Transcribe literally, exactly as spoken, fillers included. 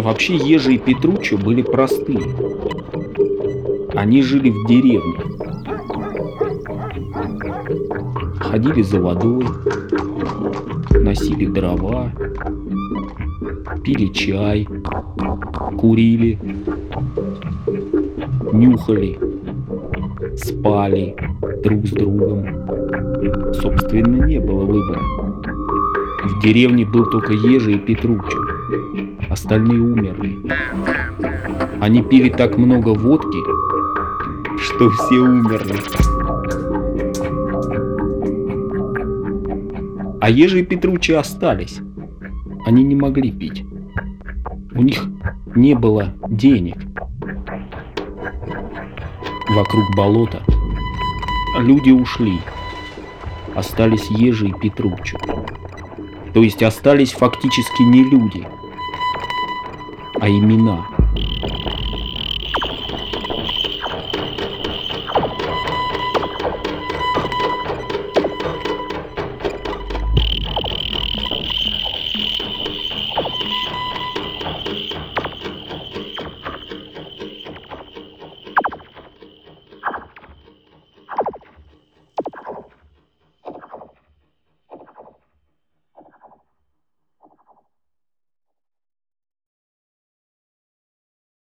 Вообще Ежи и Петруччо были простые. Они жили в деревне. Ходили за водой, носили дрова, пили чай, курили, нюхали, спали друг с другом. Собственно, не было выбора. В деревне был только Ежи и Петруччо. Остальные умерли. Они пили так много водки, что все умерли. А Ежи и Петруччо остались. Они не могли пить. У них не было денег. Вокруг болота люди ушли. Остались Ежи и Петруччо. То есть остались фактически не люди, а имена.